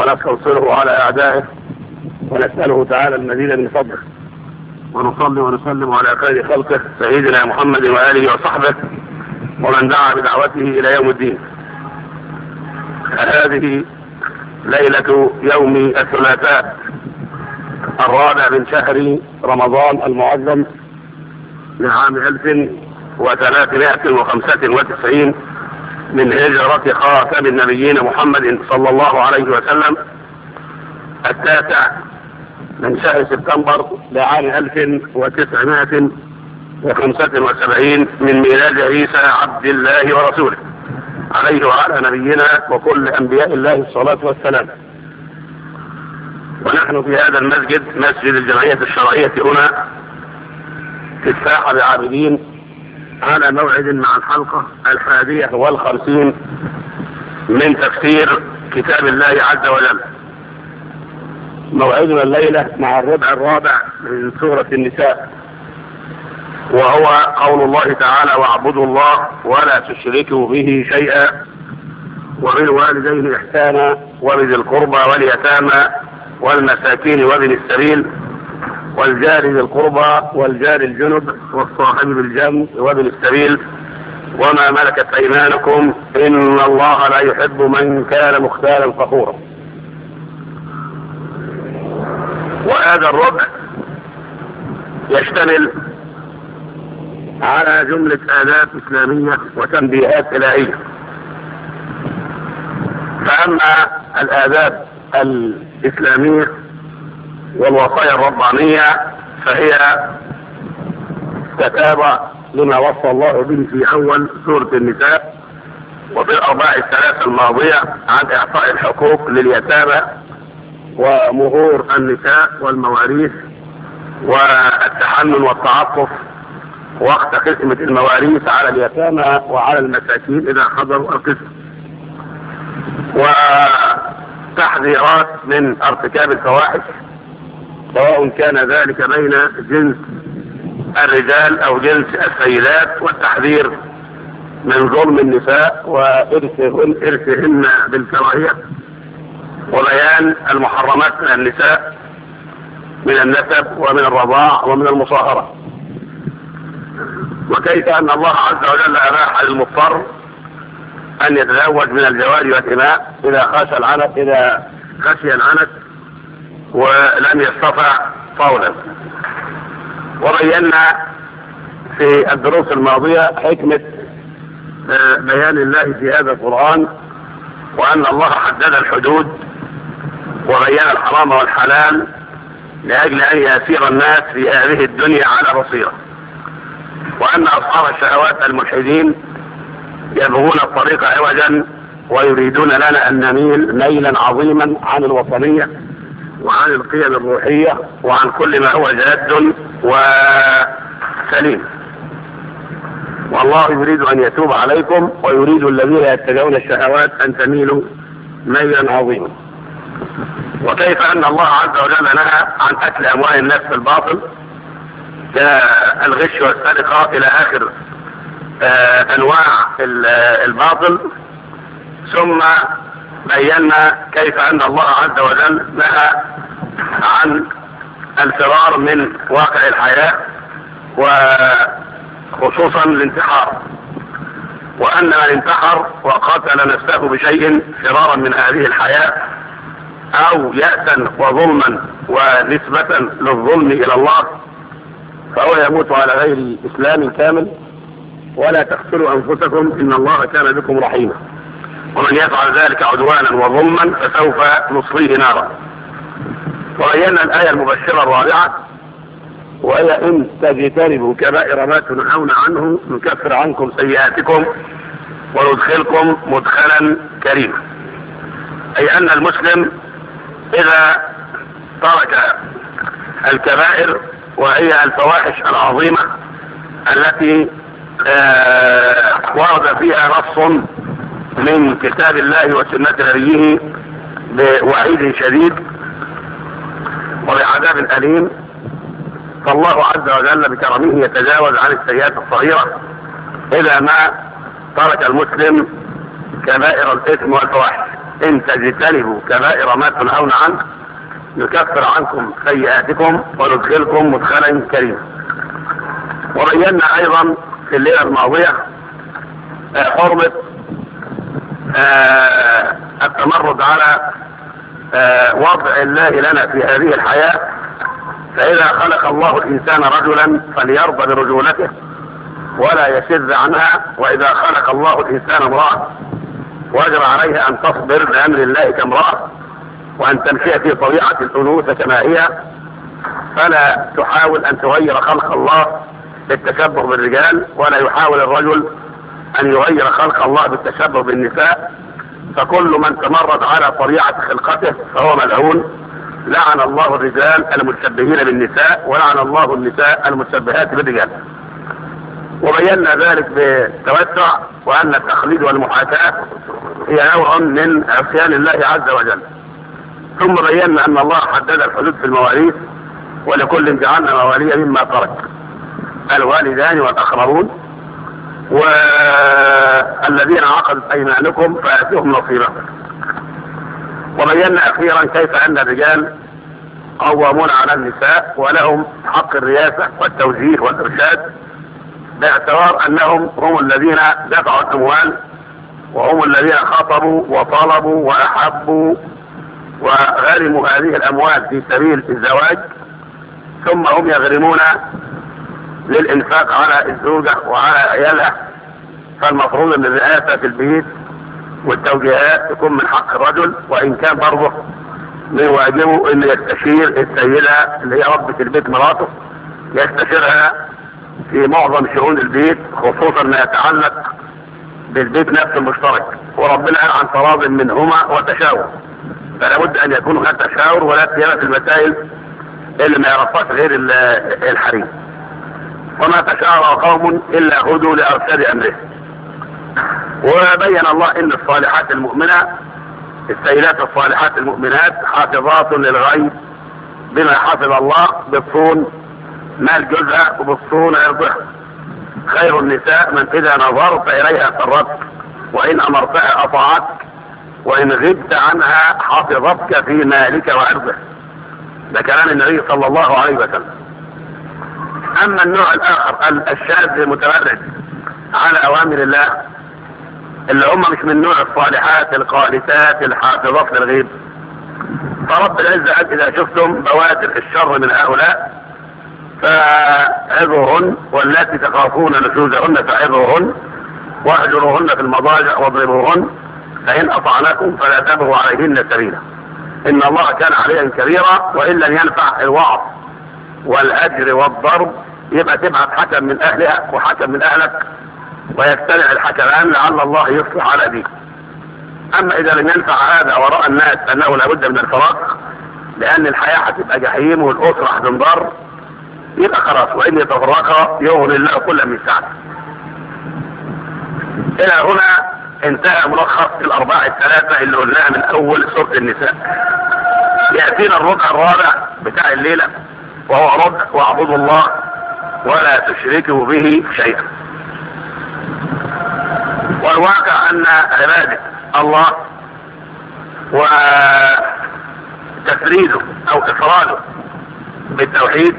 ونستنصره على أعدائه، ونسأله تعالى المزيد من فضله، ونصلي ونسلم على خير خلقه سيدنا محمد وآله وصحبه ومن دعا بدعوته إلى يوم الدين. هذه ليلة يوم الثلاثاء 4 من شهر رمضان المعظم لعام 1395 من هجرة خاتم النبيين محمد صلى الله عليه وسلم، 9 من شهر سبتمبر لعام 1975 من ميلاد عيسى عبد الله ورسوله عليه وعلى نبينا وكل أنبياء الله الصلاة والسلام. ونحن في هذا المسجد، مسجد الجمعية الشرعية هنا في الساحة بعابدين، على موعد مع الحلقة 51 من تفسير كتاب الله عز وجل. موعدنا الليلة مع الربع الرابع من سورة النساء، وهو قول الله تعالى: واعبدوا الله ولا تشركوا به شيئا وبالوالدين إحسانا وبذي القربى واليتامى والمساكين وابن السبيل والجار ذي القربى والجار الجنب والصاحب بالجنب وابن السبيل وما ملكت أيمانكم إن الله لا يحب من كان مختالا فخورا. وهذا الربع يشتمل على جملة آداب إسلامية وتنبيهات إلهية. فأما الآداب الإسلامية والوصايا الربانية فهي تتابع لما وصى الله به في أول سورة النساء وفي الأرباع الثلاثة الماضية عن إعطاء الحقوق لليتامى ومهور النساء والمواريث والتحنن والتعطف وقت قسمة المواريث على اليتامى وعلى المساكين إذا حضروا القسم، وتحذيرات من ارتكاب الفواحش سواء كان ذلك بين جنس الرجال أو جنس السيدات، والتحذير من ظلم النساء وإرثهن بالكراهية، وبيان المحرمات من النساء من النسب ومن الرضاع ومن المصاهرة، وكيف أن الله عز وجل أباح للمضطر أن يتزوج من الجواري والإماء إذا خشي العنت ولم يستطع طولا. وبينا في الدروس الماضية حكمة بيان الله في هذا القرآن، وأن الله حدد الحدود وبين الحرام والحلال لأجل أن يسير الناس في هذه الدنيا على بصيرة، وأن أصحاب الشهوات الملحدين يبغون الطريق عوجا ويريدون لنا أن نميل ميلا عظيما عن الوطنية وعن القيم الروحية وعن كل ما هو جاد وسليم. والله يريد أن يتوب عليكم ويريد الذين يتبعون الشهوات أن تميلوا ميلا عظيما. وكيف أن الله عز وجل نهى عن أكل أموال الناس بالباطل كالغش والسرقة إلى آخر أنواع الباطل. ثم بينا كيف أن الله عز وجل نهى عن الفرار من واقع الحياة وخصوصا الانتحار، وأن من انتحر وقتل نفسه بشيء فرارا من هذه الحياة أو يأسا وظلما ونسبة للظلم إلى الله فهو يموت على غير إسلام كامل. ولا تقتلوا أنفسكم إن الله كان بكم رحيما، ومن يفعل ذلك عدوانا وظلما فسوف نصليه نارا. وبينا الآية المبشرة الرابعة، وهي إن تجتنبوا كبائر ما تنهون عنه نكفر عنكم سيئاتكم وندخلكم مدخلا كريما، أي أن المسلم إذا ترك الكبائر وهي الفواحش العظيمة التي ورد فيها نص من كتاب الله وسنة نبيه بوعيد شديد وبعذاب أليم، فالله عز وجل بكرمه يتجاوز عن السيئات الصغيرة إذا ما ترك المسلم كبائر الإثم والفواحش. إن تجتنبوا كبائر ما تنهون عنه يكفر عنكم سيئاتكم وندخلكم مدخلا كريما. وبينا أيضا في الليلة الماضية حرمة التمرد على وضع الله لنا في هذه الحياة. فإذا خلق الله الإنسان رجلا فليرضى برجولته ولا يشذ عنها، وإذا خلق الله الإنسان امرأة وجب عليها أن تصبر بأمر الله كامرأة وأن تمشي في طبيعة الأنوثة كما هي، فلا تحاول أن تغير خلق الله بالتشبه بالرجال، ولا يحاول الرجل أن يغير خلق الله بالتشبه بالنساء. فكل من تمرد على طبيعة خلقته فهو ملعون. لعن الله الرجال المتشبهين بالنساء ولعن الله النساء المتشبهات بالرجال. وبينا ذلك بتوسع، وأن التقليد والمحاكاة هي نوع من عصيان الله عز وجل. ثم بينا أن الله حدد الحدود في المواريث، ولكل جعلنا مواليا مما ترك الوالدان والأقربون والذين عقدت أيمانكم فآتوهم نصيبهم. وبينا أخيرا كيف أن الرجال قوامون على النساء ولهم حق الرياسة والتوجيه والإرشاد، باعتبار أنهم هم الذين دفعوا الأموال وهم الذين خطبوا وطلبوا وأحبوا وغرموا هذه الأموال في سبيل الزواج، ثم هم يغرمون للإنفاق على الزوجة وعلى عيالها. فالمفروض أن الرئاسة في البيت والتوجيهات تكون من حق الرجل، وإن كان برضه من واجبه أن يستشير السيدة اللي هي ربة البيت مراته، يستشيرها في معظم شؤون البيت، خصوصا ما يتعلق بالبيت نفسه المشترك. وربنا قال عن تراض منهما وتشاور، فلا بد أن يكون هناك تشاور، ولا سيما في المسائل اللي ما يعرفهاش غير الحريم. وما تشاور قوم إلا هدوا لأرشاد أمره. وبين الله ان الصالحات المؤمنة، السيدات الصالحات المؤمنات حافظات للغيب بما حفظ الله، بتصون مال جوزها وبتصون عرضها. خير النساء من اذا نظرت اليها سرتك، وان امرتها اطاعتك، وان غبت عنها حفظتك في مالك وعرضك. ده كلام النبي صلى الله عليه وسلم. اما النوع الاخر الشاذ المتمرد على اوامر الله، اللي هم مش من نوع الصالحات القانتات الحافظات للغيب، فرب العزة قال اذا شفتم بوادر الشر من هؤلاء فعظوهن، واللاتي تخافون نشوزهن فعظوهن، واهجروهن في المضاجع واضربوهن، فان اطعناكم فلا تبغوا عليهن سبيلا ان الله كان عليا كبيرا. وان لم ينفع الوعظ والهجر والضرب يبقى تبعث حكم من اهلها وحكم من اهلك، ويجتمع الحكمان لعل الله يصلح على دين. اما اذا لم ينفع هذا وراء الناس انه لابد من الفراق، لان الحياة هتبقى جحيم والاسرة هتنضر، يبقى خلاص وان يتفرقا يغني الله كل من سعته. الى هنا انتهى ملخص الارباع الثلاثة اللي قلناها من اول سورة النساء. يأتينا الربع الرابع بتاع الليلة، وهو ربع واعبدوا الله ولا تشركوا به شيئا. والواقع ان عبادة الله وتفريده او افراده بالتوحيد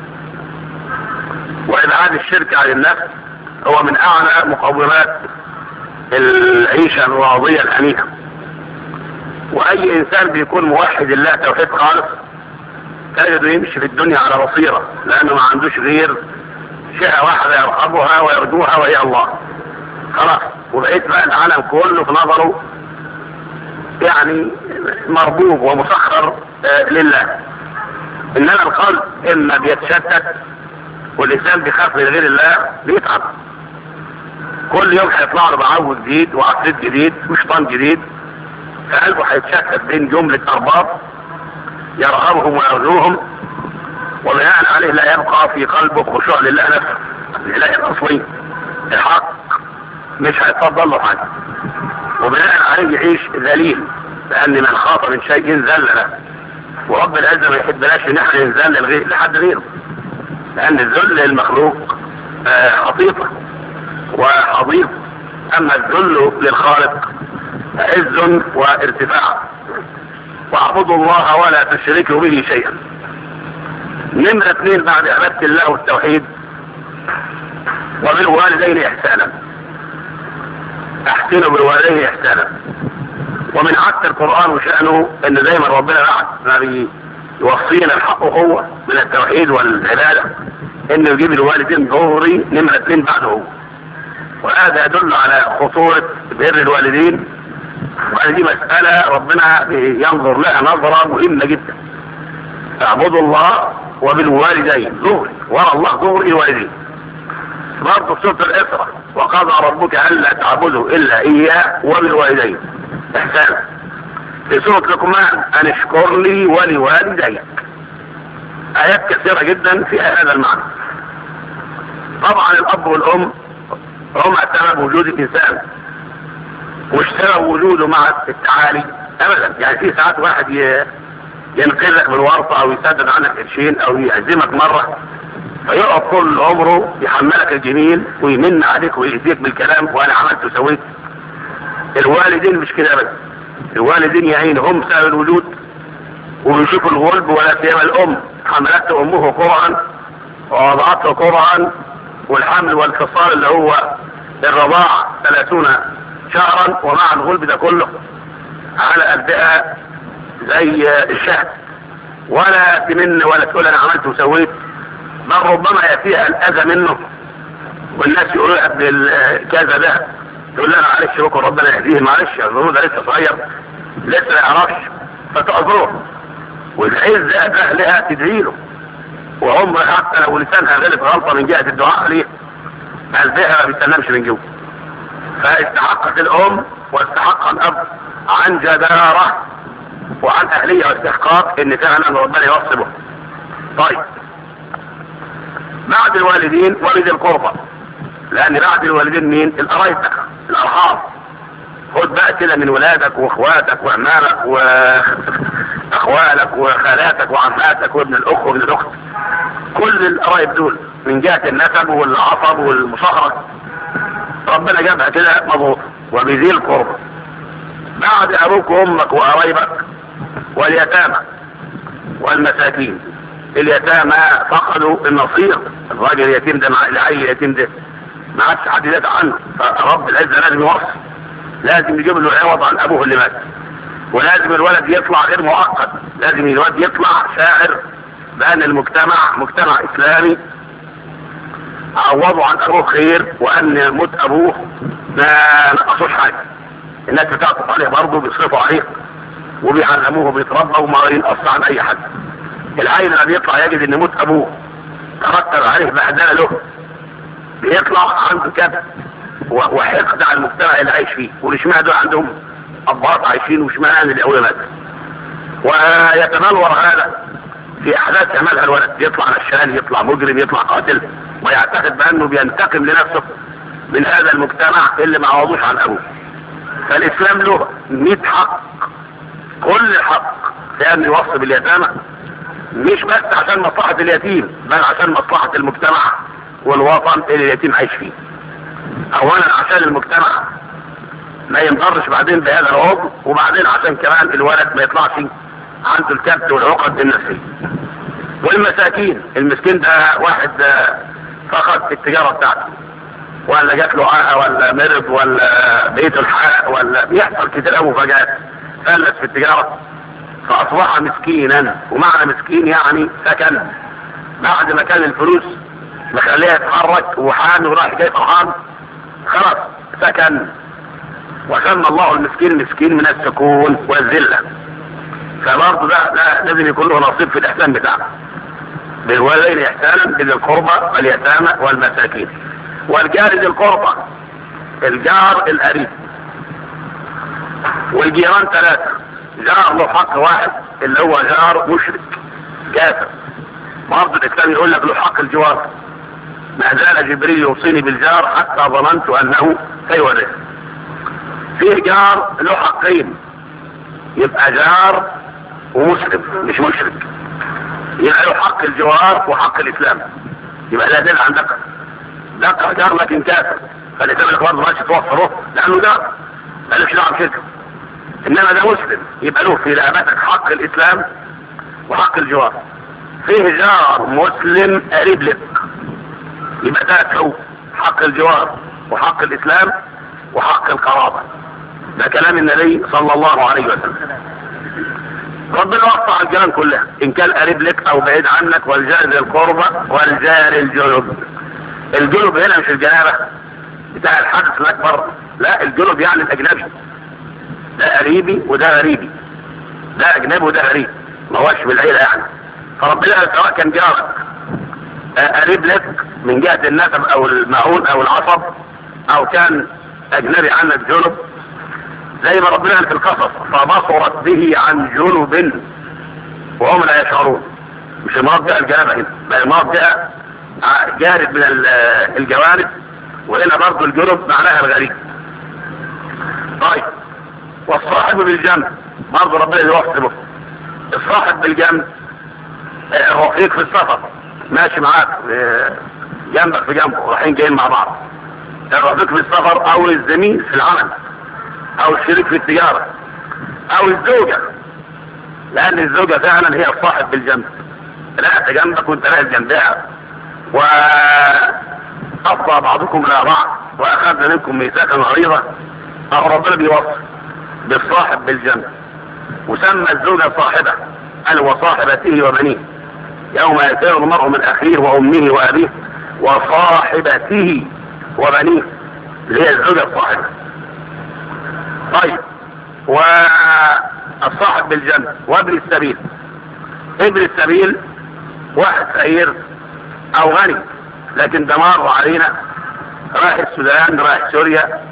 وابعاد الشرك عن النفس هو من اعلى مقومات العيشة الراضية الحنيفة. واي انسان بيكون موحد الله توحيد خالص تجده يمشي في الدنيا على بصيرة، لانه ما عندوش غير شيء واحدة يرغبها ويرجوها وهي الله. خلاص، وبقيت بقى العالم كله في نظره يعني مربوب ومسخر لله. انما القلب اما بيتشتت والانسان بيخاف من غير الله بيتعب. كل يوم هيطلع له بعوض جديد وعفريت جديد وشيطان جديد، فقلبه هيتشتت بين جملة ارباب يرغبهم ويرجوهم، وبناء عليه لا يبقى في قلبه خشوع لله نفسه، الاله الاصلي الحق مش هيتفضل له حاجه، وبناء عليه يعيش ذليل، لان من خاف من شيء ذل له. ورب العزة ما يحبناش ان احنا نذل لحد غيره، لان الذل للمخلوق خطيطه وحضيض. اما الذل للخالق عز وارتفاع. واعبدوا الله ولا تشركوا به شيئا. نمرة 2 بعد عبادة الله والتوحيد: وبالوالدين احسانا. احسنوا بالوالدين احسانا. ومن عدت القرآن وشأنه ان دايما ربنا بعد ما بيوصينا الحق هو من التوحيد والعبادة انه يجيب الوالدين ظهري نمرة 2 بعده هو. وهذا يدل على خطورة بر الوالدين، وهذه مسألة ربنا ينظر لها نظرة مهمة جدا. اعبدوا الله وبالوالدين ظهري، وراء الله ظهري الوالدين. برضه في سورة الإسراء: وقضى ربك ألا تعبدوا إلا إياه وبالوالدين إحسانا. في سورة لقمان: أن اشكر لي ولوالديك. آيات كثيرة جدا فيها هذا المعنى. طبعا الأب والأم هم سبب وجود الإنسان، مش سبب وجوده مع التعالي أبدا. يعني في ساعات واحد ينقذك بالورطة أو يسدد عنك قرشين أو يعزمك مرة، فيقعد طول عمره يحملك الجميل ويمن عليك ويهديك بالكلام وانا عملت وسويت. الوالدين مش كده بس، الوالدين يعين هم سبب الوجود وبيشوفوا الغلب، ولا سيما الام حملته امه كرها ووضعته كرها، والحمل والفصال اللي هو الرضاع 30 شهرا، ومع الغلب ده كله على قدها زي الشهد، ولا تمن ولا تقول انا عملت وسويت، بل ربما يأتيها الأذى منه والناس يقولوا لها ابن كذا ده، تقول لها معلش بكره ربنا يهديه، معلش يعذروه ده لسه صغير لسه ما يعرفش، فتعذره والعز أهلها تدعي له، وهم حتى لو لسانها غلط غلطة من جهة الدعاء عليه قلبها ما بيسلمش من جوه. فاستحقت الأم واستحق الأب عن جدارة وعن أهلية واستحقاق إن فعلا ربنا يوصله. طيب بعد الوالدين وبذي القربى، لان بعد الوالدين مين؟ القرايب، الارحام. خد بقى كده من ولادك واخواتك وعمامك واخوالك وخالاتك وعماتك وابن الاخ وابن الاخت، كل القرايب دول من جهه النسب والعصب والمصاهره ربنا جابها كده مضبوطه. وبذي القربى بعد ابوك وامك وقرايبك واليتامى والمساكين. اليتامى فقدوا النصير، الراجل اليتيم ده مع العيل اليتيم ده ما عادش حد يدافع عنه، فرب العزه لازم يوصي، لازم يجيب له عوض عن ابوه اللي مات، ولازم الولد يطلع غير مؤقت، لازم الولد يطلع شاعر بان المجتمع مجتمع اسلامي عوضوا عن ابوه خير، وان موت ابوه ما نقصوش حاجه. الناس بتعطف عليه برضه، بيصرفوا عليه وبيعلموه وبيتربوا وما ينقص عن اي حد. العيل لما بيطلع يجد ان موت ابوه ترتب عليه بهدله له، بيطلع عنده كبت وحقد على المجتمع اللي عايش فيه، والاشمعنى دول عندهم ابهات عايشين واشمعنى اللي ابويا مات. ويتبلور هذا في احداث يعملها الولد، يطلع نشال، يطلع مجرم، يطلع قاتل، ويعتقد بانه بينتقم لنفسه من هذا المجتمع اللي ما عوضوش عن ابوه. فالاسلام له 100 حق، كل حق في ان يوصي باليتامى، مش بس عشان مصلحة اليتيم بل عشان مصلحة المجتمع والوطن اللي اليتيم عايش فيه. اولا عشان المجتمع ما ينضرش بعدين بهذا العضو، وبعدين عشان كمان الولد ما يطلعش عنده الكبت والعقد النفسية. والمساكين، المسكين ده واحد فقد التجارة بتاعته، ولا جات له عاهة ولا مرض ولا بيته الحق ولا بيحصل كتير قوي مفاجآت، فلس في التجارة فاصبح مسكينا. ومعنى مسكين يعني سكن، بعد ما كان الفلوس مخليها يتحرك وحان وراح جاي فرحان خلاص سكن. وسمى الله المسكين مسكين من السكون والذله. فبرضه ده لازم يكون له نصيب في الاحسان بتاعه. بالوالدين احسانا، بذي القربى واليتامى والمساكين. والجار ذي القربى، الجار القريب. والجيران 3، جار له حق واحد اللي هو جار مشرك كافر، برضه الاسلام يقول لك له حق الجوار. ما زال جبريل يوصيني بالجار حتى ظننت انه سيورث. فيه جار له حقين، يبقى جار ومسلم مش مشرك، يبقى له حق الجوار وحق الاسلام، يبقى لا دين عن دقة. دقة جار لكن كافر، فالاسلام برضه ماشي توفره لانه جار مالوش دعوه بشركه. انما ده مسلم يبقى له في رقبتك حق الاسلام وحق الجوار. فيه جار مسلم قريب لك يبقى ده حقوق، حق الجوار وحق الاسلام وحق القرابة. ده كلام النبي صلى الله عليه وسلم. ربنا وقع الجيران كلها ان كان قريب لك او بعيد عنك، والجار ذي القربى والجار الجنب. الجنب هنا مش الجنابة بتاع الحدث الاكبر، لا الجنب يعني الاجنبي، ده قريبي وده غريبي، ده اجنبي وده غريب، ما هوش بالعيلة يعني. فربنا سواء كان جارك قريب لك من جهة النسب او المعون او العصب، او كان اجنبي عنك جنب، زي ما ربنا قال في القصص فبصرت به عن جنب وهم لا يشعرون. مش المرض بقى الجنابة هنا، بل المرض بقى جانب من الجوانب، وهنا برضه الجنب معناها الغريب. طيب والصاحب بالجنب برضه ربنا يوصله. الصاحب بالجنب رفيق في السفر ماشي معاك جنبك في جنبه رايحين جايين مع بعض، الرفيق في السفر او الزميل في العمل او الشريك في التجارة او الزوجة، لان الزوجة فعلا هي الصاحب بالجنب، لا جنبك وانت رايح جنبها. وأفضى بعضكم الى بعض واخذنا منكم ميثاقا غليظا، او ربنا بيوصف بالصاحب بالجنب. وسمى الزوجة صاحبة قال وصاحبته وبنيه، يوم يفر المرء من اخيه وامه وابيه وصاحبته وبنيه اللي هي الزوجة الصاحبة. طيب والصاحب بالجنب وابن السبيل. ابن السبيل واحد فقير او غني لكن ده مر علينا رايح السودان، رايح سوريا،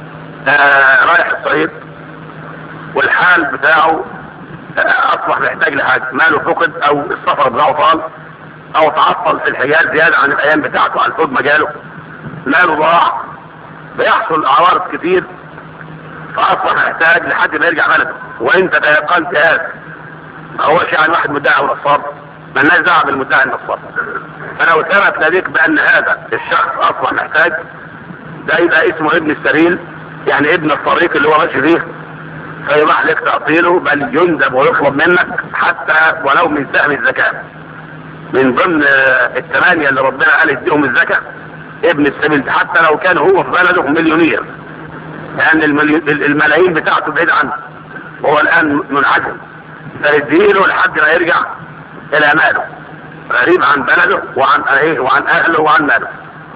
رايح الصعيد، والحال بتاعه اصبح محتاج لحاجة، ماله فقد او السفر بتاعه طال او تعطل في الحجاز زيادة عن الايام بتاعته على الفوت مجاله، ماله ضاع، بيحصل عوارض كتير، فاصبح محتاج لحد ما يرجع بلده. وانت تيقنت هذا، ما هوش يعني واحد مدعي ونصاب، مالناش دعوه بالمدعي النصاب. فلو ثبت لديك بان هذا الشخص اصبح محتاج، ده يبقى اسمه ابن السبيل، يعني ابن الطريق اللي هو ماشي فيه، فيباح لك تعطيله بل يندب ويطلب منك حتى ولو من سهم الزكاه. من ضمن الثمانيه اللي ربنا قال يديهم الزكاه ابن السبيل، حتى لو كان هو في بلده مليونير، لان الملايين بتاعته بعيد عنه وهو الان منعزل، فنديله لحد ما يرجع الى ماله، غريب عن بلده وعن ايه وعن اهله وعن ماله.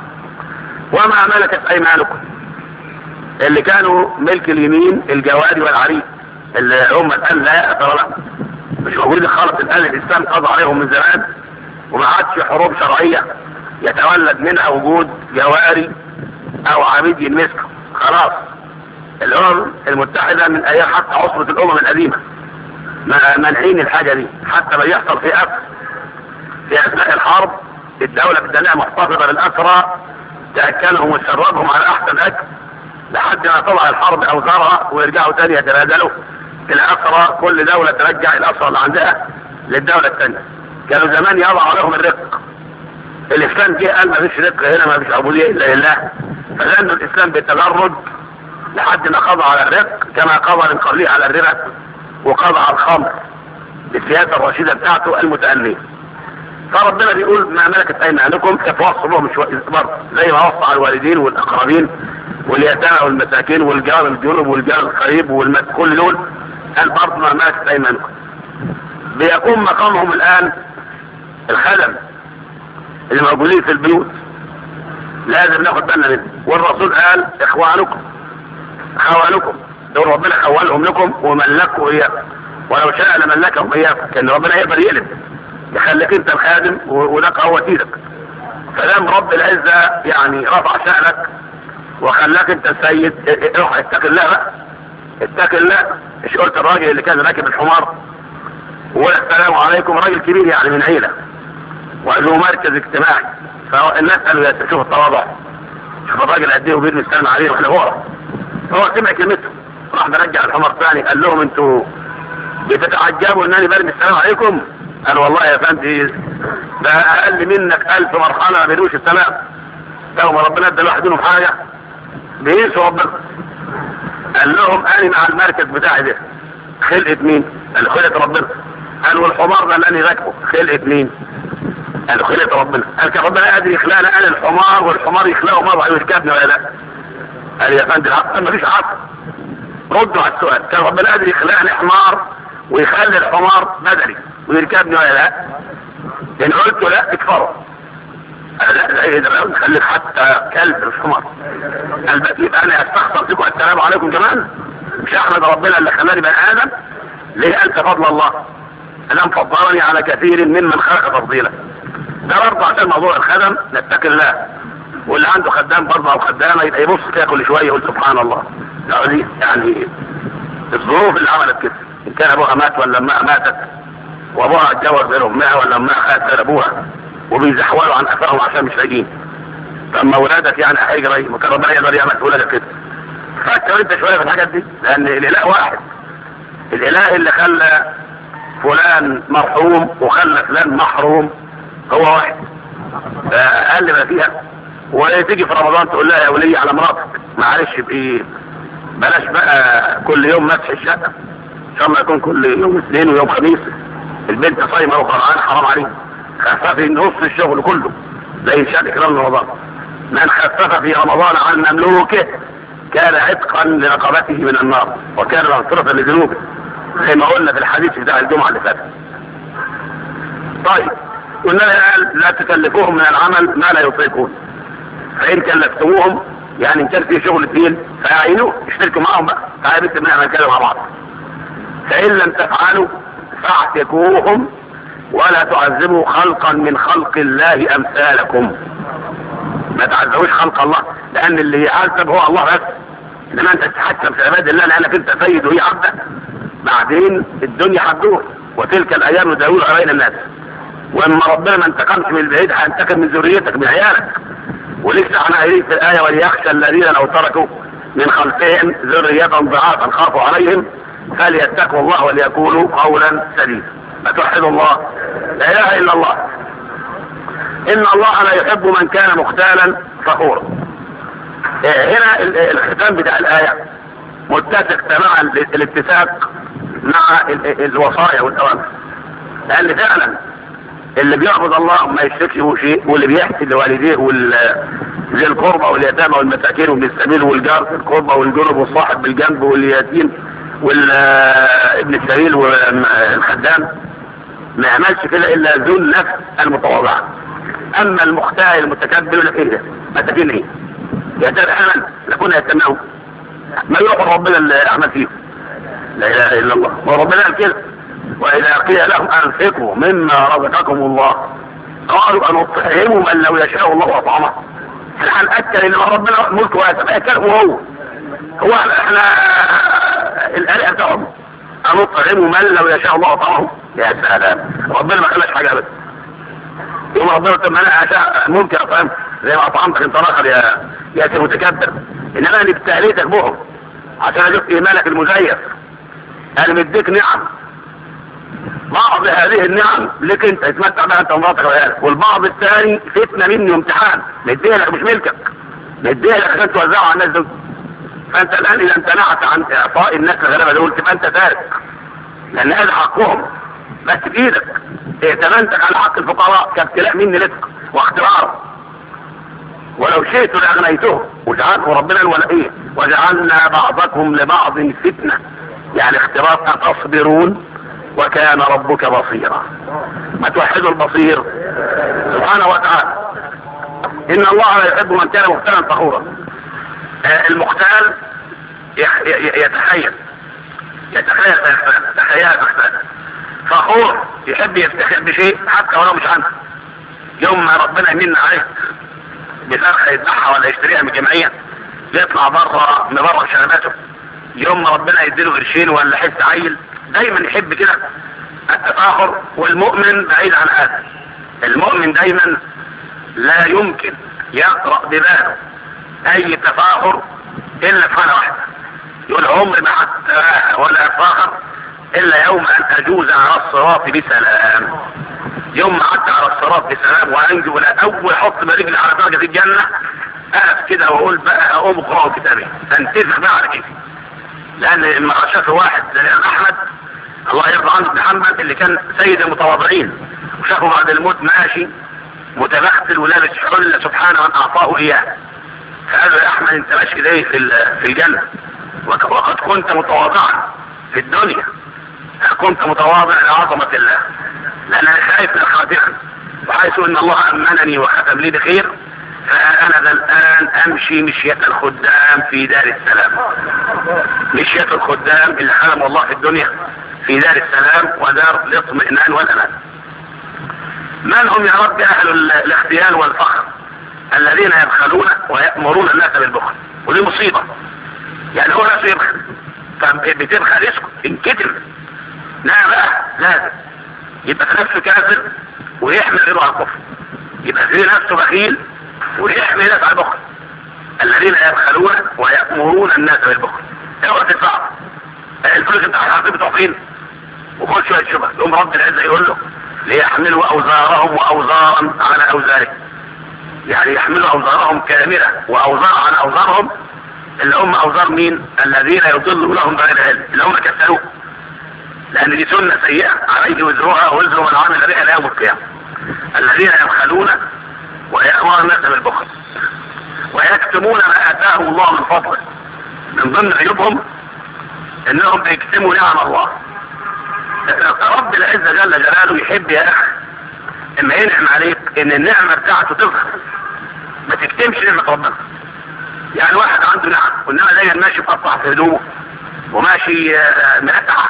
وما ملكت ايمانكم اللي كانوا ملك اليمين الجواري والعريس اللي هم الان لا اثر لهم، مش موجودين خالص الان، الاسلام قضى عليهم من زمان وما عادش حروب شرعيه يتولد منها وجود جواري او عبيد يمسكوا، خلاص. الامم المتحدة من ايام حتى عصبة الامم القديمة منعين الحاجة دي، حتى ما يحصل في أسر في اثناء الحرب الدولة بدناء محتفظة بالاسرى تأكلهم وتشربهم على احسن اكل لحد ما طلع الحرب اوزارها ويرجعوا تاني يتبادلوا الاسرى، كل دولة ترجع الاسرى اللي عندها للدولة الثانية. كانوا زمان يضعوا عليهم الرق، الاسلام جه قال ما فيش رق هنا، ما فيش عبودية الا لله، فلأن الاسلام بالتدرج لحد ما قضى على الرق كما قضى من قبله على الربا وقضى على الخمر بالسياسة الرشيدة بتاعته المتأنية. فربنا بيقول ما ملكت ايمانكم، تتوصوا بهم برضه زي ما وصى على الوالدين والاقربين واليتامى والمساكين والجار الجنوب والجار القريب كل دول، قال برضه ما ملكت ايمانكم. بيقوم مقامهم الان الخدم اللي موجودين في البيوت، لازم ناخد بالنا منه. والرسول قال اخوانكم خوانكم، دول ربنا خولهم لكم وملكوا اياكم، ولو شاء لملكهم اياكم، كان ربنا يقدر يقلب يخليك انت الخادم وده قوة ايدك. فلام رب العزة يعني رفع شأنك وخلاك انت السيد، روح اتق الله بقى، اتق الله. مش قلت الراجل اللي كان راكب الحمار والسلام عليكم، راجل كبير يعني من عيلة وله مركز اجتماعي، فالناس قالوا شوف التواضع، شوف الراجل قد ايه وبيرمي السلام عليه واحنا ورا، فهو سمع كلمته راح مرجع الحمار ثاني قال لهم انتوا بتتعجبوا انني برمي السلام عليكم؟ قال والله يا فندي ده اقل منك 1000 مرحله ما بيدوش السلام، لو ما ربنا ادى لواحد منهم حاجه بينسوا ربنا. قال لهم انا مع المركز بتاعي ده خلقة مين؟ قالوا خلقة ربنا. قالوا الحمار ده اللي انا راكبه خلقة مين؟ قالوا خلقة ربنا. قال كان ربنا قادر يخلقنا قال الحمار والحمار يخلقه مرة ويركبني ولا لا؟ قال يا فندم ما فيش عقل. ردوا على السؤال، كان ربنا قادر يخلقني حمار ويخلي الحمار بدني ويركبني ولا لا؟ ان قلت لا اكفروا. لا ايه ده نخليك حتى كلب مش حمار. قال يبقى انا استخسر فيكم السلام عليكم كمان؟ مش احمد ربنا اللي خلاني بني ادم؟ ليه انت فضل الله؟ انا مفضلني على كثير ممن خلق تفضيلا. ده برضه عشان موضوع الخدم نتقي الله، واللي عنده خدام برضه او خدامه يبقى يبص كده كل شويه يقول سبحان الله. يعني الظروف اللي عملت كده، ان كان ابوها مات ولا امها ماتت وابوها اتجوز غير امها ولا امها خدت غير ابوها وبيزحولوا عن افاهم عشان مش لاقيين. طب ولادك يعني هيجري ما كان ربنا يقدر يعمل ولادك كده. فكر انت شويه في الحاجات دي، لان الاله واحد. الاله اللي خلى فلان مرحوم وخلى فلان محروم هو واحد. اقل ما فيها وتيجي في رمضان تقول لها يا ولي على مراتك معلش بايه، بلاش بقى كل يوم مسح الشقه، ان شاء الله يكون كل يوم اثنين ويوم خميس. البنت صايمه وقرآن حرام عليه. خففي نص الشغل كله زي شأن كلام رمضان. من خفف في رمضان عن مملوكه كان عتقا لرقبته من النار وكان مغفرة لذنوبه، زي ما قلنا في الحديث بتاع الجمعة اللي فاتت. طيب قلنا لا تكلفوهم من العمل ما لا يطيقون، فإن كلفتموهم يعني ان كان في شغل تقيل فاعينوه اشتركوا معهم بقى، تعالى بنت بنعمل كده مع بعض. فإن لم تفعلوا فاعتقوهم ولا تعذبوا خلقا من خلق الله امثالكم. ما تعذبوش خلق الله، لان اللي يعذب هو الله بس، انما انت تتحكم في عباد الله لانك انت سيد وهي عبده. بعدين الدنيا هتدور وتلك الايام نداولها بين الناس، واما ربنا ما انتقمش من البعيد هينتقم من ذريتك من عيالك. ولسه احنا قايلين في الايه وليخشى الذين لو تركوا من خلفهم ذريه ضعافا خافوا عليهم فليتقوا الله وليقولوا قولا سديدا. ما توحدوا الله، لا اله الا الله. ان الله لا يحب من كان مختالا فخورا. هنا الختام بتاع الايه متفق تماما الاتفاق مع الوصايا والاوامر، لان فعلا اللي بيعبد الله ما يشركش به شيء، واللي بيحسن لوالديه ذي القربى واليتامى والمساكين وابن السبيل والجار في القربى والجنب والصاحب بالجنب واليتيم والابن السبيل والخدام، ما يعملش كده الا ذو النفس المتواضعه. اما المختال المتكبر يقول لك ايه ده؟ مساكين ايه؟ يتامى لكنا يتمنون ما يغفر ربنا اللي اعمل فيهم. لا اله الا الله. وربنا قال كده واذا قيل لهم انفقوا مما رزقكم الله قالوا ان نطعم من لو يشاء الله اطعمه. احنا هنأكل ان ربنا ملك واسع ياكله هو احنا الآلهة بتاعهم ان نطعم من لو يشاء الله اطعمه. يا سلام، ربنا ما خلاش حاجه ابدا. يوم ربنا قلت انا اشاء ممكن اطعم زي ما اطعمتك انت اخر يا متكبر، انما انا ابتليتك بهم عشان اشوف ايمانك المزيف. انا مديك نعم، بعض هذه النعم لك انت تتمتع بها انت ومراتك وعيالك، والبعض الثاني فتنه مني وامتحان مديها لك مش ملكك، مديها لك عشان توزعها على الناس دول. فانت الان اذا امتنعت عن اعطاء الناس الغلابه دول تبقى انت تارك، لان هذا حقهم بس بايدك. ائتمنتك على حق الفقراء كابتلاء مني لك واختبار، ولو شئت لاغنيتهم. وربنا ولا ايه وجعلنا بعضكم لبعض فتنه، يعني اختبار اتصبرون وكان ربك بصيرا. ما توحدوا البصير سبحانه وتعالى. ان الله لا يحب من كان مختالا فخورا. المختال يتخيل فخور يحب يفتخر بشيء حتى ولو مش عنه. يوم ما ربنا يمن عليه بفرخه يذبحها ولا يشتريها من الجمعيه يطلع بره مبرر شهاداته. يوم ما ربنا يديله قرشين ولا حس عيل دايما يحب كده التفاخر. والمؤمن بعيد عن هذا. المؤمن دايما لا يمكن يقرأ بباله اي تفاخر الا في حاله واحده، يقول عمري ما حتى ولا اتفاخر الا يوم ان اجوز على الصراط بسلام. يوم ما عدت على الصراط بسلام وانجو اول حط برجلي على درجه الجنه اقف كده واقول بقى اقوم اقرا كتابي انتفخ بقى على كده. لان لما شافه واحد زي احمد الله يرضى عنه بن حنبل اللي كان سيد المتواضعين، وشافه بعد الموت ماشي متبختل ولابس حله سبحان من اعطاه اياه، فقال له يا احمد انت ماشي ليه في الجنه وقد كنت متواضعا في الدنيا، كنت متواضع لعظمه الله، لان انا خايف من الخاتمه، وحيث ان الله امنني وختم لي بخير فانا ذا الان امشي مشية الخدام في دار السلام، مشية الخدام اللي حلم الله في الدنيا في دار السلام ودار الاطمئنان والامان. من هم يا رب اهل الاختيال والفخر الذين يبخلون ويأمرون الناس بالبخل؟ ودي مصيبة، يعني هو نفسه يبخل فبتبخل اسكت انكتم، لا بقى لازم يبقى في نفسه كافر ويحمل غيره على الكفر، يبقى في نفسه بخيل ويحمل ناس على البخل. الذين يبخلون ويأمرون الناس بالبخل، اوعى تدفع الفلوس بتاع الحرب بتوع فين وكل شويه شبه، يقوم رب العزه يقول له ليحملوا اوزارهم واوزارا على اوزارهم، يعني يحملوا اوزارهم كامله واوزار على اوزارهم، اللي هم اوزار مين؟ الذين يضلوا لهم بغير علم، اللي هم كسلوه، لان دي سنه سيئه عليه وزرها ووزر من عمل بها الى يوم القيامه. الذين يبخلون ويأمرون الناس بالبخل ويكتمون ما اتاهم الله من فضله. من ضمن عيوبهم انهم بيكتموا نعم الله. رب العزة جل جلاله يحب يا اخي اما ينعم عليك ان النعمة بتاعته تظهر، ما تكتمش نعمة ربنا. يعني واحد عنده نعم وانما دايما ماشي مقطع في هدومه وماشي مقطع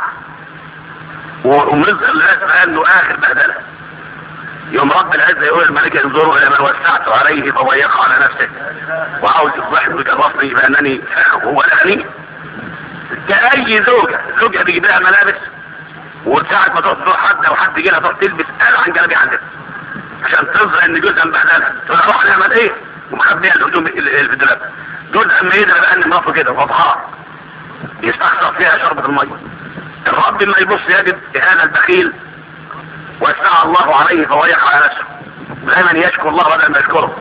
ومظهر للناس انه اخر بهدله، يوم رب العزة يقول الملك انظروا الى من وسعت عليه فضيق على نفسه وعاوز يصبح بكرفني بانني هو الاغني. كأي زوجة بيجيب لها ملابس وساعة ما تروح حد او حد يجي لها تروح تلبس قال عن جلابيه حد عشان تظهر ان جوزها مبهدلها، تقول روح نعمل ايه ومخبيه الهدوم اللي في الدولاب. جوزها اما يدري بقى ان مراته كده وضحاها يستخسر فيها شربة المية. الرب ما يبص يجد هذا البخيل وسع الله عليه فضيق على نفسه، دايما يشكر الله بدل ما يشكره،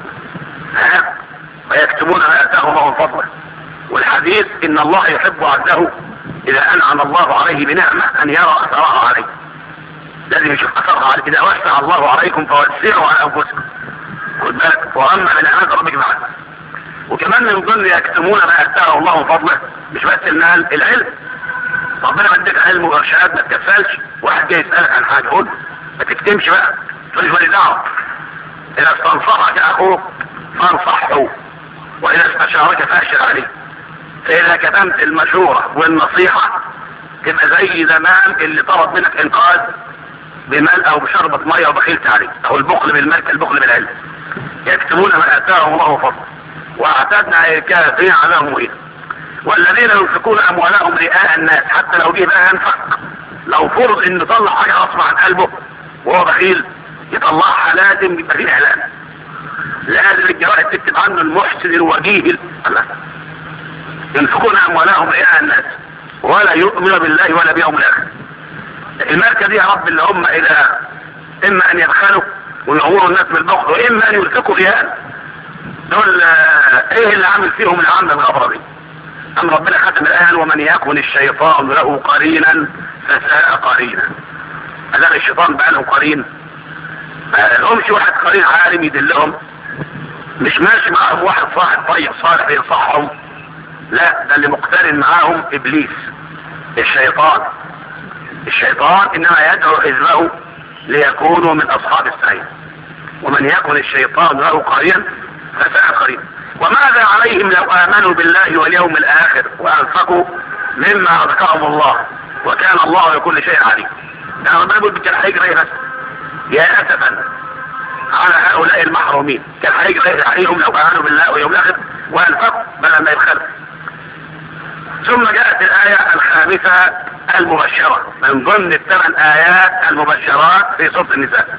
ويكتمون ما اتاهم الله من فضله. والحديث ان الله يحب عبده اذا انعم الله عليه بنعمة ان يرى اثرها عليه، لازم يشوف اثرها عليه. اذا وسع الله عليكم فوسعوا على انفسكم، خد بالك، واما من نعمة ربك معك. وكمان من ضمن يكتمون ما اتاه الله من فضله مش بس المال، العلم. ربنا بدك علم وارشاد، ما تكسلش. واحد جاي يسالك عن حاجه قول، ما تكتمش بقى، تقولش ولي دعوه. اذا استنصحك اخوك فانصحه، واذا استشارك فاشر عليه. فاذا كتمت المشورة والنصيحة تبقى زي زمان اللي طلب منك انقاذ بمال او بشربة مية وبخلت عليه، او البخل بالمال كالبخل بالعلم. يكتمون ما اتاهم الله فضله واعتدنا الكافرين عذابا مهينا. والذين ينفقون اموالهم رئاء الناس، حتى لو جه بقى ينفق، لو فرض انه طلع حاجة غصب عن قلبه وهو بخيل يطلعها لازم يبقى فيه اعلان، لازم الجوائز تكتب عنه المحسن الوجيه. ينفقون اموالهم رئاء الناس ولا يؤمنون بالله ولا بيوم الاخر. الماركه دي يا رب اللي هم الى اما ان يبخلوا ويغوروا الناس بالبخل واما ان يلتقوا رياء. دول ايه اللي عامل فيهم العامه الغبره دي؟ ام ربنا ختم الان ومن يكن الشيطان له قرينا فساء قرينا. هذا الشيطان بقى له قرين، ما لهمش واحد قرين عالم يدلهم، مش ماشي معهم واحد صاحب طيب صالح ينصحهم، لا ده اللي مقترن معاهم ابليس الشيطان. الشيطان انما يدعو حزبه ليكونوا من اصحاب السعير. ومن يكن الشيطان له قرينا فساء قرينا. وماذا عليهم لو امنوا بالله واليوم الاخر وانفقوا مما رزقهم الله وكان الله بكل شيء عليم. يعني ربنا يقول كان هيجري بس يا اسفا على هؤلاء المحرومين، كان هيجري عليهم لو امنوا بالله واليوم الاخر وانفقوا بدل ما يبخلوا. ثم جاءت الآية الخامسة المبشرة من ضمن الثمان آيات المبشرات في سورة النساء.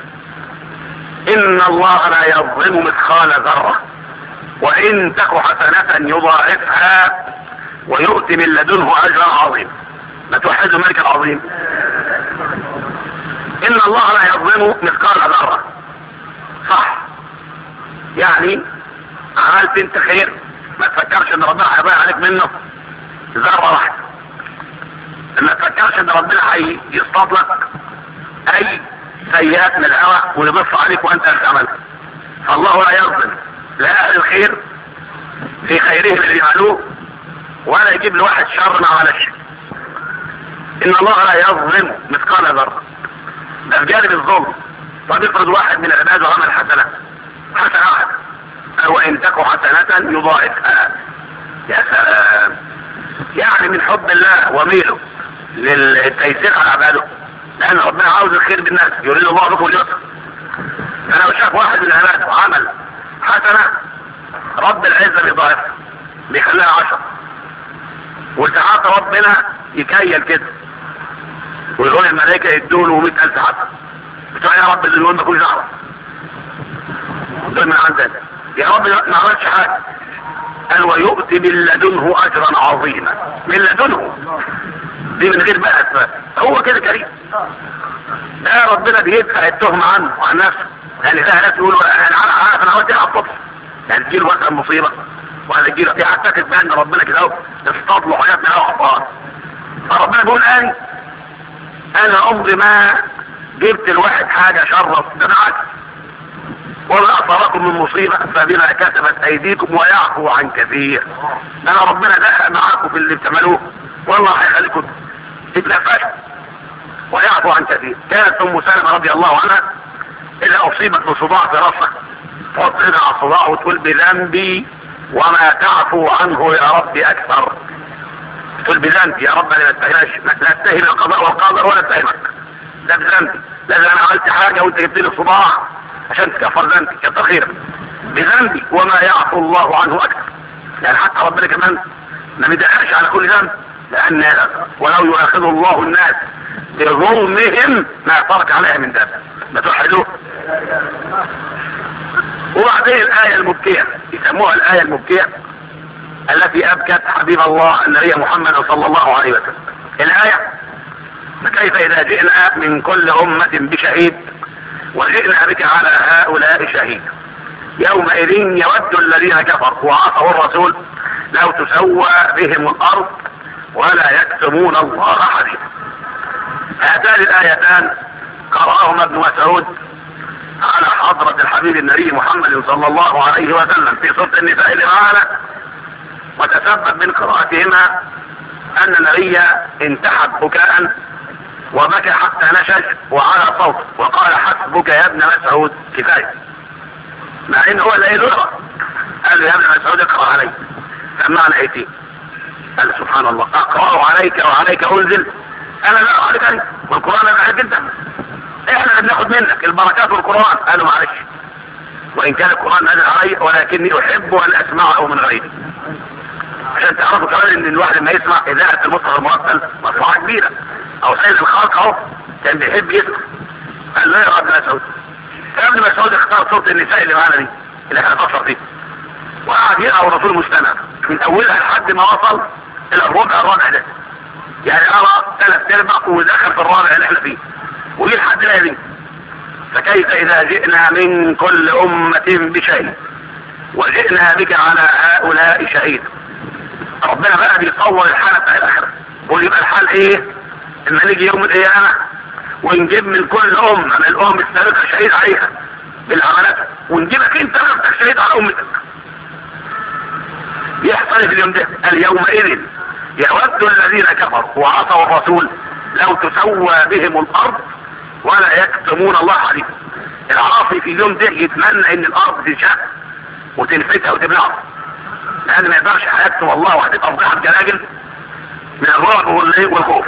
إن الله لا يظلم مثقال ذرة وإن تك حسنة يضاعفها ويؤتي من لدنه أجرا عظيما. ما توحدوا الملك العظيم. إن الله لا يظلم مثقال ذرة، صح، يعني عملت انت خير ما تفكرش ان ربنا هيضيع عليك منه ذرة واحدة. ما تفكرش ان ربنا هيصطاد لك اي سيئات من الهوى ويضيف عليك وانت تعملها. فالله لا يظلم لا اهل الخير في خيرهم اللي يعملوه ولا يجيب لواحد شر ما عملش. ان الله لا يظلم مثقال ذره. ده في جانب الظلم. طب افرض واحد من العباد عمل حسنه واحده وان تك حسنه يضاعفها. يا سلام. يعني من حب الله وميله للتيسير على عباده، لان ربنا عاوز الخير بالناس، يريد الله بكم اليسر. فلو شاف واحد من العباد وعمل حسنه رب العزه بيضاعفها بيخليها 10. وساعات ربنا يكيل كده ويقول الملائكه يدوا له 100,000 حسنه. بتوع يا رب اللي ما كلش دعوه دول من عندنا. يا رب ما عملش حاجه. قال ويؤتي من لدنه اجرا عظيما. من لدنه دي من غير بقى هو كده كريم. ده ربنا بيدفع التهم عنه وعن نفسه. يعني ده ناس يقولوا انا عارف انا عملت ايه على الطفل. يعني تجيله مثلا مصيبه ولا تجيله في حتى تبان ان ربنا كده اهو اصطاد له حاجات من الاخبار. فربنا بيقول انا عمري ما جبت الواحد حاجه شرف. ده بالعكس ولا اصابكم من مصيبه فبما كسبت ايديكم ويعفو عن كثير. انا ربنا دخل معاكم في اللي بتعملوه والله هيخليكم تتنفسوا ويعفو عن كثير. كانت ام سلمة رضي الله عنها اذا اصيبت بصداع في راسها تحط ايدها على الصداع وتقول بذنبي وما تعفو عنه يا ربي اكثر. تقول بذنبي يا رب انا لا اتهم القضاء والقدر ولا اتهمك. ده بذنبي. لازم انا عملت حاجه وانت جبت لي الصداع عشان تكفر ذنبي كتر خيرك. بذنبي وما يعفو الله عنه اكثر. يعني حتى ربنا كمان ما بيدققش على كل ذنب، لان ولو يؤاخذ الله الناس بظلمهم ما ترك عليها من ذنب. ما توحدوه. وبعدين الايه المبكيه يسموها الايه المبكيه التي ابكت حبيب الله النبي محمد صلى الله عليه وسلم. الايه فكيف اذا جئنا من كل امه بشهيد وجئنا بك على هؤلاء شهيد يومئذ يود الذين كفروا وعصوا الرسول لو تسوى بهم الارض ولا يكتمون الله حديثا. هاتان الايتان قرأهما ابن مسعود على حضرة الحبيب النبي محمد صلى الله عليه وسلم في سورة النساء اللي معانا، وتسبب من قراءتهما ان النبي انتحب بكاء وبكى حتى نشج وعلى صوت وقال حسبك يا ابن مسعود كفاية، مع ان هو لا يدرى. قال له يا ابن مسعود اقرأ علي. سمعنا ايتين. قال سبحان الله اقرأ عليك وعليك انزل. انا لا اقرأ عليك انت والقرآن انا عليك انت. احنا اللي بناخد منك البركات والقرآن. قالوا معلش وان كان القرآن نزل علي ولكني احب ان اسمعه من غيري. عشان تعرفوا كمان ان الواحد لما يسمع اذاعة المصحف المرتل مصلحة كبيرة. او سيد الخلق اهو كان بيحب يسمع. قال له يا ابن مسعود. ابن مسعود اختار صوت النساء اللي معانا دي اللي احنا بنشرح فيه وقعد يقرا الرسول مستمع من اولها لحد ما وصل الى الربع ده. يعني ارى 3/4 ودخل في الرابع اللي احنا فيه وجي لحد الايه دي فكيف اذا جئنا من كل امه بشهيد وجئنا بك على هؤلاء شهيد. ربنا بقى بيصور الحاله بتاع الاخره يقول يبقى الحال ايه لما نيجي يوم القيامه ونجيب من كل امه من الامم السابقه شهيد عليها بالعملات ونجيبك انت نفسك شهيد على امتك. يحصل في اليوم ده اليومئذ يود الذين كفروا وعصوا الرسول لو تسوى بهم الارض ولا يكتمون الله حديثا. العاصي في اليوم ده يتمنى ان الارض تنشق وتنفتها وتبلعه لان ما يقدرش هيكتم الله وهتبقى فضيحه جلاجل من الرعب والخوف.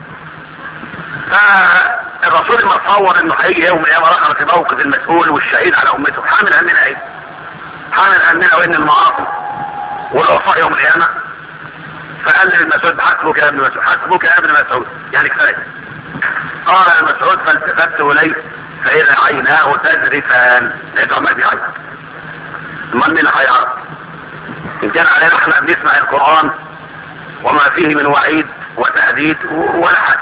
فالرسول لما تصور انه هيجي يوم القيامه رقم في موقف المسؤول والشهيد على امته حامل همنا ايه؟ حامل همنا وان المعاصي والعصاه يوم القيامه. فقال للمسعود حسبك يا ابن مسعود حسبك يا ابن مسعود يعني كفايه. قال المسعود فالتفت اليه فاذا عيناه تذرفان. لقيته عمال بيعيط. امال مين اللي هيعرف؟ ان كان علينا احنا بنسمع القران وما فيه من وعيد وتهديد ولا حاجه.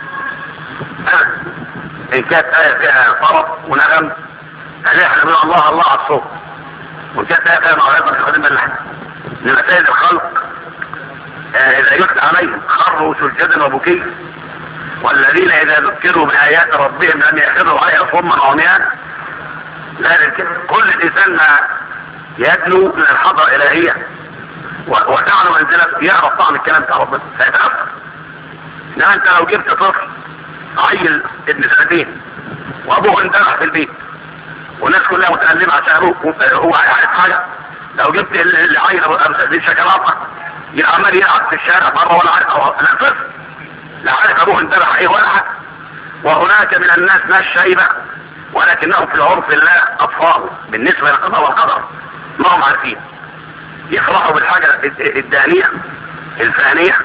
ان كانت ايه فيها طرب ونغم احنا بنقول الله الله على الصوت. وان كانت ايه فيها موعظه تخدم اللحن. انما سيد الخلق اذا يتلى عليهم خروا سجدا وبكيا، والذين اذا ذكروا بايات ربهم لم يخروا عليها صما عميانا. لا كل الانسان ما يدنو من الحضره الالهيه وتعلم منزلة يعرف طعم الكلام بتاع ربنا فيتأثر. انما انت لو جبت طفل عيل ابن سنتين وابوه اندرح في البيت والناس كلها متألمة عشان ابوه هو عارف حاجة، لو جبت العيل ابو شكلاطة عمال يلعب في الشارع مرة ولا عارف لا طفل لا عارف ابوه اندرح ايه ولا حاجة. وهناك من الناس ناس شايبة ولكنهم في عرف الله اطفال بالنسبة للقضاء والقدر ما هم عارفين، يفرحوا بالحاجة الدانية الفانية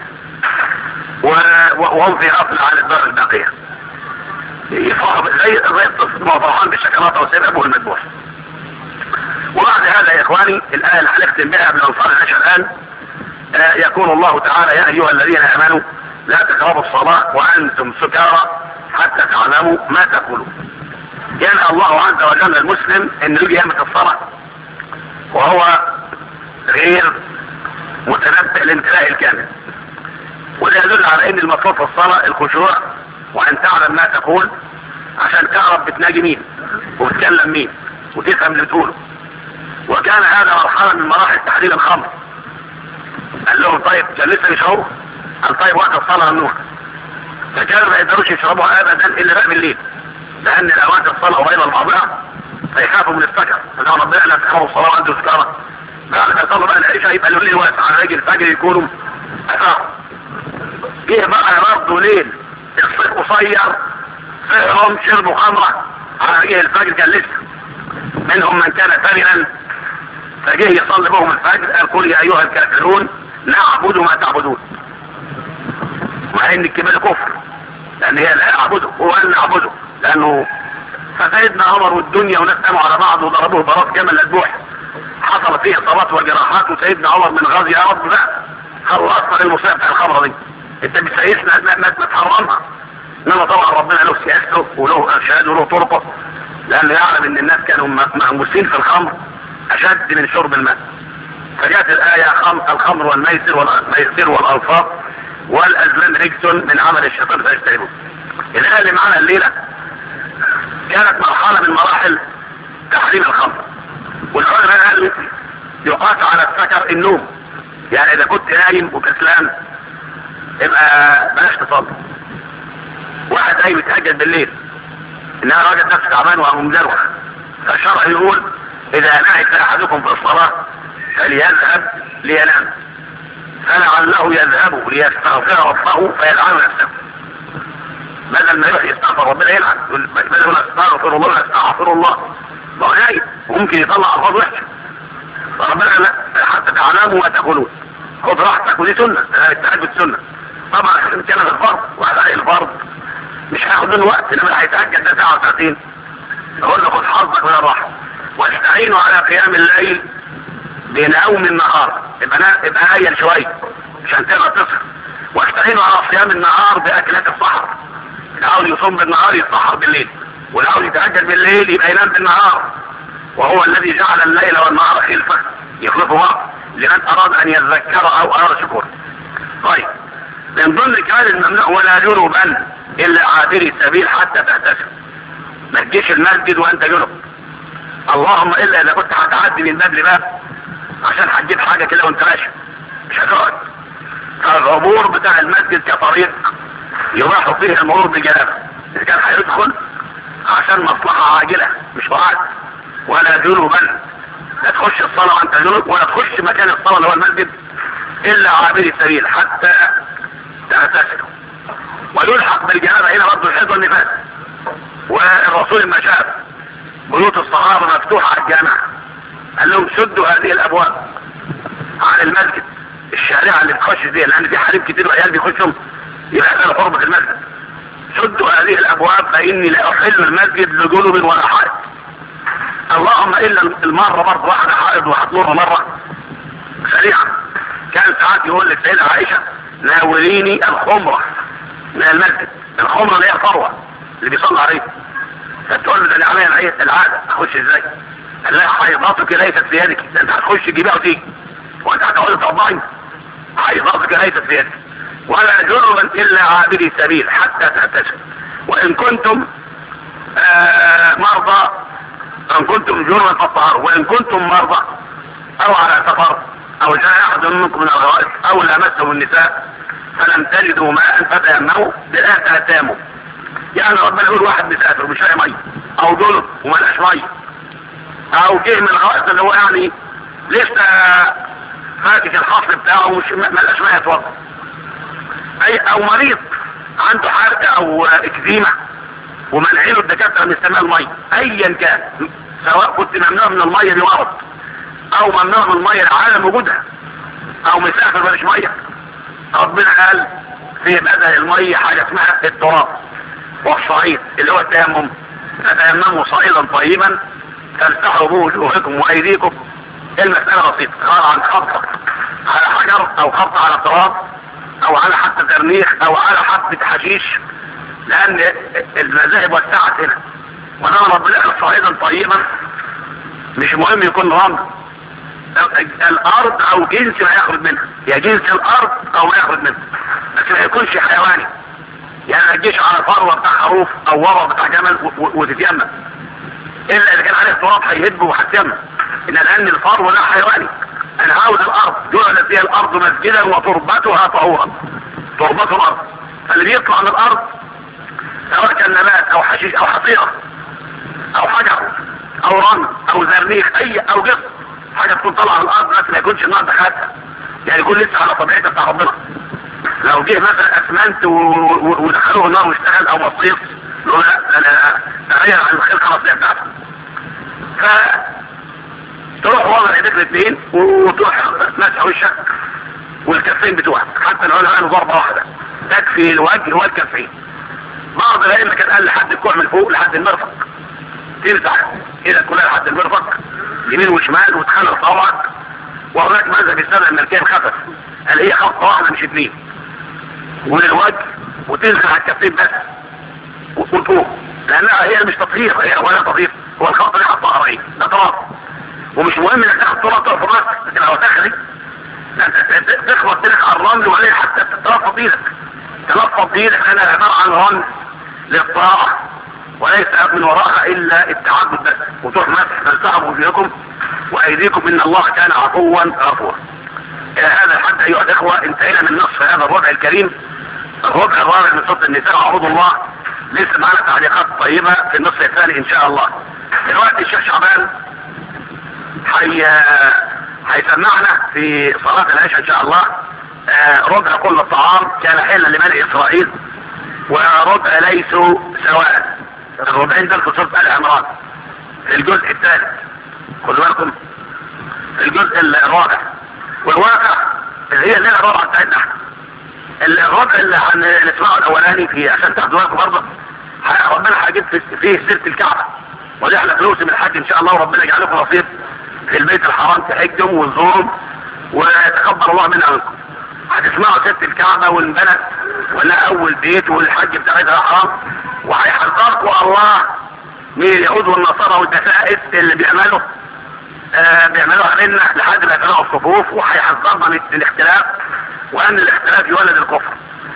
وهم في غفلة عن الدار الباقية. يفرحوا زي الطفل ما فرحان بالشوكولاتة وسيب ابوه المذبوح. وبعد هذا يا اخواني الايه اللي هنختم بها بالانصار العشر الان يقول الله تعالى يا ايها الذين امنوا لا تقربوا الصلاة وانتم سكارى حتى تعلموا ما تقولون. ينهى الله عز وجل المسلم انه يجي يمت الصلاة وهو غير متنبئ الامتلاء الكامل، وده يدل على ان المطلوب في الصلاة الخشوع وان تعلم ما تقول عشان تعرف بتناجي مين وبتكلم مين وتفهم اللي بتقوله. وكان هذا مرحلة من مراحل تحليل الخمر. قال لهم طيب كان لسه يشربوا؟ قال طيب وقت الصلاة ممنوع. فكانوا ما يقدروش يشربوها ابدا الا بقى بالليل لان الاوقات الصلاة قريبة لبعضها فيخافوا من السكر. فقالوا ربنا لا تقربوا الصلاة وانتم سكارى. بعد ما يصلوا بقى العشاء يبقى الليل واسع على رجل الفجر يكونوا اثار. جه بقى برضه ليل الصيف قصير سهرهم شربوا خمرة على رجل الفجر كان لسه. منهم من كان ثمنا فجه يصلي بهم الفجر قال قل يا ايها الكافرون نعبد ما تعبدون، مع ان الكلمة كفر لان هي لا اعبده هو ان نعبده لانه فسيدنا عمر والدنيا وناس قاموا على بعض وضربوه ضرب جمل البوح حصل فيه اصابات وجراحات وسيدنا عمر من غازي يا رب بقى خلصنا المصيبه بتاع الخمره دي انت بتسيسنا ما تحرمها. انما طبعا ربنا له سياسته وله ارشاد وله طرقه لانه يعلم ان الناس كانوا مهووسين في الخمر اشد من شرب الماء. فجاءت الايه الخمر والميسر والانصاب والازلام رجس من عمل الشيطان فاجتنبوه. الايه اللي معانا الليله كانت مرحله من مراحل تحريم الخمر. والعلماء قالوا يقاس على السكر النوم، يعني اذا كنت نايم وكسلان يبقى بلاش تصلي. واحد قايم يتهجد بالليل انها راجل نفسه تعبان وهو مدروخ فالشرع يقول اذا نعس احدكم في الصلاه فليذهب لينام فلعله يذهب ليستغفر ربه فيلعن نفسه. بدل ما يروح يستغفر ربنا يلعن بدل ما استغفر الله استغفر الله ما هو نايم وممكن يطلع الفاظ وحشه. فربنا لا حتى تعلموا ما تقولون خذ راحتك ودي سنه التهجد سنه. طبعا كان الفرض واحد عليه الفرض مش هياخد منه وقت انما هيتهجد ده ساعه وساعتين. اقول له خد حظك من الراحه واستعينوا على قيام الليل بنوم النهار يبقى هين شويه عشان تقدر تصحى. واستعينوا على صيام النهار باكلات السحر. اللي عاوز يصوم بالنهار يتسحر بالليل واللي عاوز يتهجد بالليل يبقى ينام بالنهار. وهو الذي جعل الليل والنهار خلفه يخلفه وقت لمن اراد ان يذكر او اراد شكر. طيب من ضمن كمان الممنوع ولا جنبا الا عابري السبيل حتى تغتسل. ما تجيش المسجد وانت جنب اللهم الا اذا كنت هتعدي من باب لباب عشان هتجيب حاجه كده وانت ماشي مش هتقعد. فالعبور بتاع المسجد كطريق يباح فيه المرور بالجنابه اذا كان هيدخل عشان مصلحه عاجله مش وعد. ولا جنبا لا تخش الصلاه وانت جنب ولا تخش مكان الصلاه اللي هو المسجد الا عابري السبيل حتى تغتسل. ويلحق بالجنابه هنا برضه الحيض والنفاس. والرسول لما شاف بيوت الصحابه مفتوحه على الجامعه قال لهم سدوا هذه الابواب عن المسجد الشارعه اللي بتخش دي لان في حريم كتير وعيال بيخشوا يبقى ده قربة المسجد. سدوا هذه الابواب فاني لا احل المسجد لجنب ولا حائض. اللهم الا المره برضه واحده حائض وهتمر مره سريعا. كان ساعات يقول للسيدة عائشه ناوليني الخمره من المسجد. الخمره اللي هي الفروه اللي بيصلى عليها. فتقول له ده انا عليا العاده اخش ازاي؟ قال لها حيضاتك ليست في يدك انت هتخش تجيبها وتيجي وانت هتقعد تطبعي. حيضتك ليست في يدك، ولا جرما الا عابري سبيل حتى تغتسل. وان كنتم مرضى، ان كنتم جرما فالطهارة، وان كنتم مرضى او على سفر او جاء احد منكم من الغائط او لامستم النساء فلم تجدوا ماء فتيمموا بالآية تيمموا. يعني ربنا يقول واحد مسافر مش لاقي ميه، او جنب وملقاش ميه، او جه من الغائط اللي هو يعني لسه فاتك الحصر بتاعه ومش ملقاش ميه يتوضا، او مريض عنده حرقه او اكزيما ومنعينه الدكاتره من استعمال الميه، ايا كان، سواء كنت ممنوع من الميه لمرض او ممنوع من الميه لعدم وجودها او مسافر ماليش ميه، ربنا قال في بدل الميه حاجه اسمها التراب والصعيد اللي هو التيمم. فتيمموا صعيدا طيبا تمسحوا بوجوهكم وايديكم. المساله بسيطه، عباره عن خبطه على حجر او خبطه على تراب او على حتى ترنيخ او على حبه حشيش، لان المذاهب وسعت هنا. ونرى ربنا قال صعيدا طيبا، مش مهم يكون رمل، الارض او جنس ما يخرج منها، يا جنس الارض او ما يخرج منها، لكن ما يكونش حيواني. يعني ما تجيش على فروه بتاع خروف او ورا بتاع جمل وتتيمم، الا اذا كان عليه تراب هيهد وهتيمم. ان لان الفرو لا حيواني، انا عاوز الارض جعلت فيها الارض مسجدا وتربتها طهورا، تربة الارض. فاللي بيطلع من الارض سواء كان نبات او حشيش او حصيره او حجر او رمل او زرنيخ او جسم، حاجه تكون طالعه من الارض بس ما يكونش النار دخلتها، يعني يكون لسه على طبيعتها بتاع ربنا. لو جه مثلا اسمنت ودخلوه النار واشتغل او مصيص، يقول لا انا اغير عن الخلقه الاصليه بتاعته. فتروح وضع ايديك الاثنين وتروح مسح وشك والكفين بتوعك، حتى العلماء قالوا ضربه واحده تكفي الوجه والكفين. بعض الائمه كان قال لحد الكوع من فوق لحد المرفق، تمسح ايدك كلها لحد المرفق يمين وشمال وتخلص صوابعك. وهناك مذهب السنه المالكيه الخفف قال هي خبطه واحده مش اثنين، ومن الوجه وتنزل على الكفين بس وفوق، لانها هي مش تطهير، هي ولا تطهير، هو الخبط اللي حطها قريب ده تراب. ومش مهم انك تاخد تراب تقف راسك، لكن لو تاخدي تخبط ايدك على الرمل وبعدين حتى تلفظ ايدك، تلفظ ايدك انا عباره عن رمل للطاعه وليس من وراءها الا التعبد بس. وتروح مسح تلتعب وجهكم وايديكم ان الله كان عفوا غفورا. الى هذا الحد ايها الاخوه انتهينا من نصف هذا الربع الكريم، الربع الرابع من سوره النساء. اعوذ الله لسه معنا تعليقات طيبه في النصف الثاني ان شاء الله. دلوقتي الشيخ شعبان هيسمعنا في صلاه العشاء ان شاء الله ربع كل الطعام كان حلا لبني اسرائيل وربع ليسوا سواء. الربعين دول في سوره ال عمران في الجزء الثالث، خدوا بالكم في الجزء الرابع. والواقع اللي هي الليله الرابعه بتاعتنا احنا، الربع اللي هنسمعه الاولاني في عشان تاخدوا بالكم برضه ربنا هيجيب فيه سيره الكعبه، ودي احنا فلوس من الحج ان شاء الله، وربنا يجعل لكم نصيب في البيت الحرام تحجوا وتزوروا ويتقبل الله منا منكم. هتسمعوا سيره الكعبه والبلد ولا اول بيت والحج بتاعتها حرام، وهيحذركم الله من اليهود والنصارى والدسائس اللي بيعملوها علينا لحد ما يفرقوا الصفوف، وهيحذرنا من الاختلاف وان الاختلاف يولد الكفر،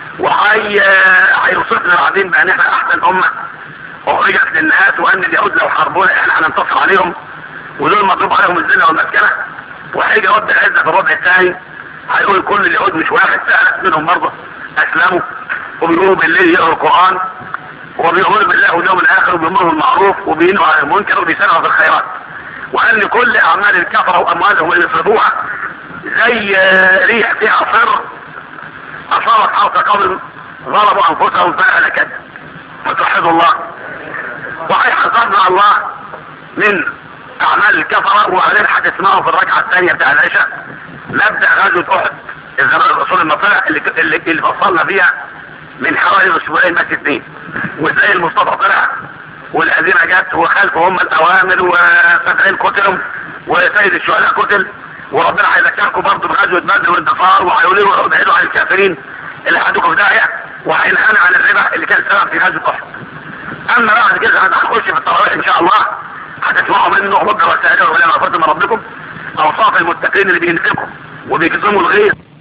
وهيوصفنا بعدين بان احنا احسن امه اخرجت للناس، وان اليهود لو حاربونا احنا هننتصر عليهم ودول مضروب عليهم الذله والمسكنه. وهيجي رد العزه في الربع الثاني هيقول كل اليهود مش واحد، سألت منهم برضه اسلموا وبيقولوا بالليل يقروا القران وبيؤمنوا بالله واليوم الاخر وبيأمروا بالمعروف وبينهوا عن المنكر وبيسارعوا في الخيرات، وان كل اعمال الكفره واموالهم اللي يصرفوها زي ريح فيها صر اصابت حرث قوم ظلموا انفسهم فاهلكت. فتوحدوا الله وهيحذرنا الله من اعمال الكفره. وبعدين هتسمعوا في الركعه الثانيه بتاع العشاء نبدا غزوه احد الزمان الرسول المطلع اللي فصلنا فيها من حوالي اسبوعين بس اثنين، وازاي المصطفى طلع والذين جت وخلفوا هم الاوامر وفتحين قتلهم وسيد الشهداء قتل. وربنا هيذكركم برضه بغزوه بدر والانتصار، وهيقولوا ابعدوا عن الكافرين اللي هيدوكم في داهيه، وهينهانا عن الربا اللي كان سبب في غزوه احد. اما بعد كده هنخش في التراويح ان شاء الله، هتسمعوا منه رب وسائل ولا مغفرة من ربكم، اوصاف المتقين اللي بينفقوا وبيكظموا الغيظ